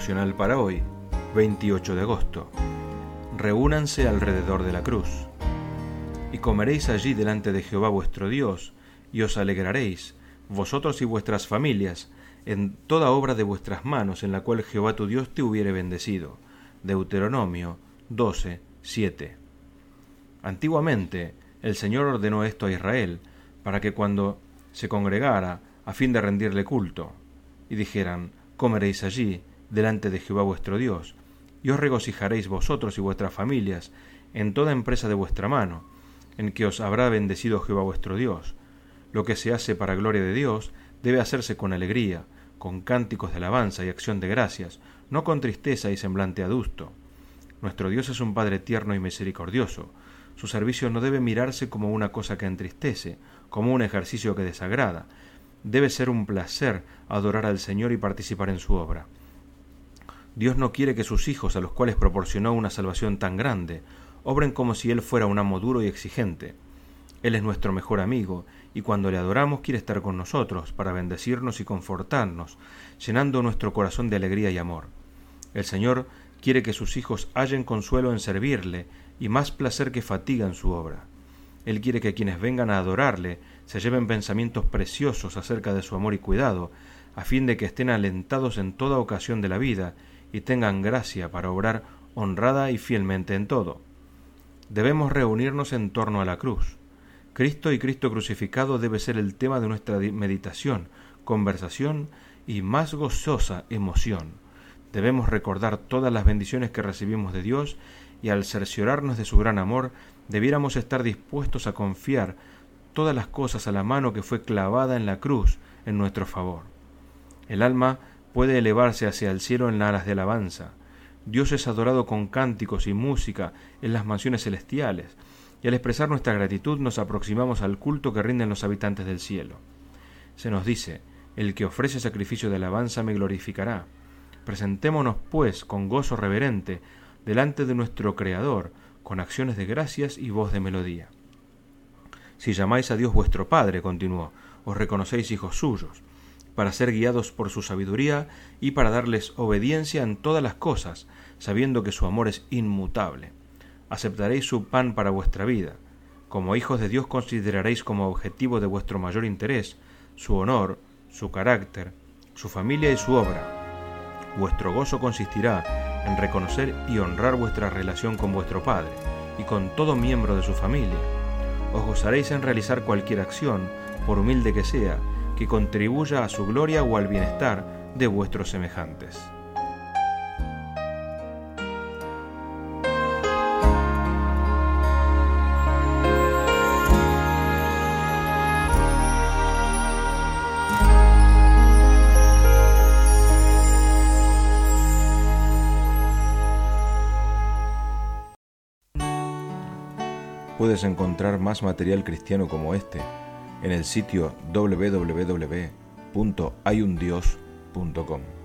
devocional para hoy, 28 de agosto. Reúnanse alrededor de la cruz. Y comeréis allí delante de Jehová vuestro Dios, y os alegraréis, vosotros y vuestras familias, en toda obra de vuestras manos, en la cual Jehová tu Dios te hubiere bendecido. Deuteronomio 12, 7. Antiguamente, el Señor ordenó esto a Israel, para que cuando se congregara, a fin de rendirle culto, y dijeran: comeréis allí, delante de Jehová vuestro Dios, y os regocijaréis vosotros y vuestras familias en toda empresa de vuestra mano, en que os habrá bendecido Jehová vuestro Dios. Lo que se hace para gloria de Dios debe hacerse con alegría, con cánticos de alabanza y acción de gracias, no con tristeza y semblante adusto. Nuestro Dios es un Padre tierno y misericordioso. Su servicio no debe mirarse como una cosa que entristece, como un ejercicio que desagrada. Debe ser un placer adorar al Señor y participar en su obra. Dios no quiere que sus hijos, a los cuales proporcionó una salvación tan grande, obren como si Él fuera un amo duro y exigente. Él es nuestro mejor amigo, y cuando le adoramos quiere estar con nosotros para bendecirnos y confortarnos, llenando nuestro corazón de alegría y amor. El Señor quiere que sus hijos hallen consuelo en servirle y más placer que fatiga en su obra. Él quiere que quienes vengan a adorarle se lleven pensamientos preciosos acerca de su amor y cuidado, a fin de que estén alentados en toda ocasión de la vida y tengan gracia para obrar honrada y fielmente en todo. Debemos reunirnos en torno a la cruz. Cristo y Cristo crucificado debe ser el tema de nuestra meditación, conversación y más gozosa emoción. Debemos recordar todas las bendiciones que recibimos de Dios y al cerciorarnos de su gran amor, debiéramos estar dispuestos a confiar todas las cosas a la mano que fue clavada en la cruz en nuestro favor. El alma puede elevarse hacia el cielo en alas de alabanza. Dios es adorado con cánticos y música en las mansiones celestiales, y al expresar nuestra gratitud nos aproximamos al culto que rinden los habitantes del cielo. Se nos dice: el que ofrece sacrificio de alabanza me glorificará. Presentémonos, pues, con gozo reverente delante de nuestro Creador, con acciones de gracias y voz de melodía. Si llamáis a Dios vuestro Padre, continuó, os reconocéis hijos suyos, para ser guiados por su sabiduría y para darles obediencia en todas las cosas, sabiendo que su amor es inmutable. Aceptaréis su pan para vuestra vida. Como hijos de Dios consideraréis como objetivo de vuestro mayor interés su honor, su carácter, su familia y su obra. Vuestro gozo consistirá en reconocer y honrar vuestra relación con vuestro Padre y con todo miembro de su familia. Os gozaréis en realizar cualquier acción, por humilde que sea, que contribuya a su gloria o al bienestar de vuestros semejantes. Puedes encontrar más material cristiano como este en el sitio www.hayundios.com.